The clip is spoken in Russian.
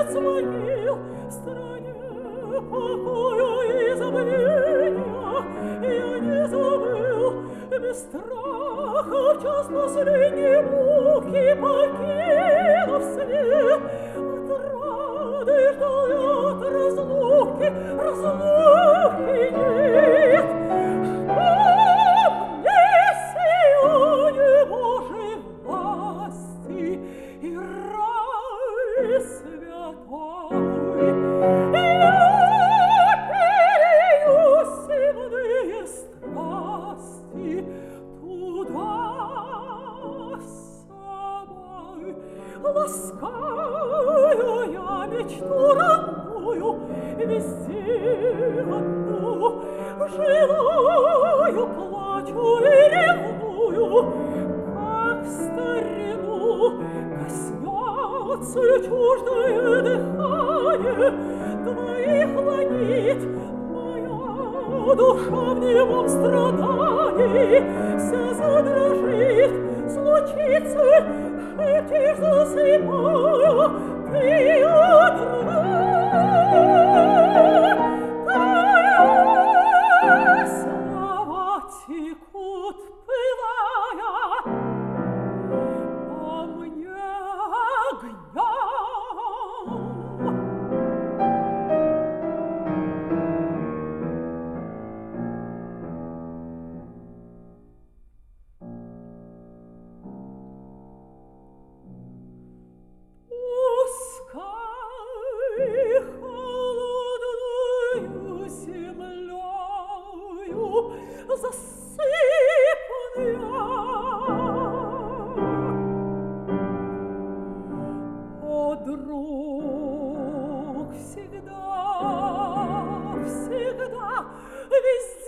отец могил, стране покоя и забвения, я не забыл, без страха в час последней муки покинув свет, от рады ждал я от разлуки, разлуки нет. Что мне силою Божьей власти и рай святой, я перею земные страсти туда с собой. Ласкаю я мечту родную, везде одну, желаю, плачу и ревную, как в старину коснется чуждое дыхание твоих ланит. Моя душа в немом страдании вся задрожит, случится, шепчешь, засыпая, ты одна. Слова текут, пылая, по мне огнем. Пускай холодною землею засыпан я, о, друг, всегда, всегда, везде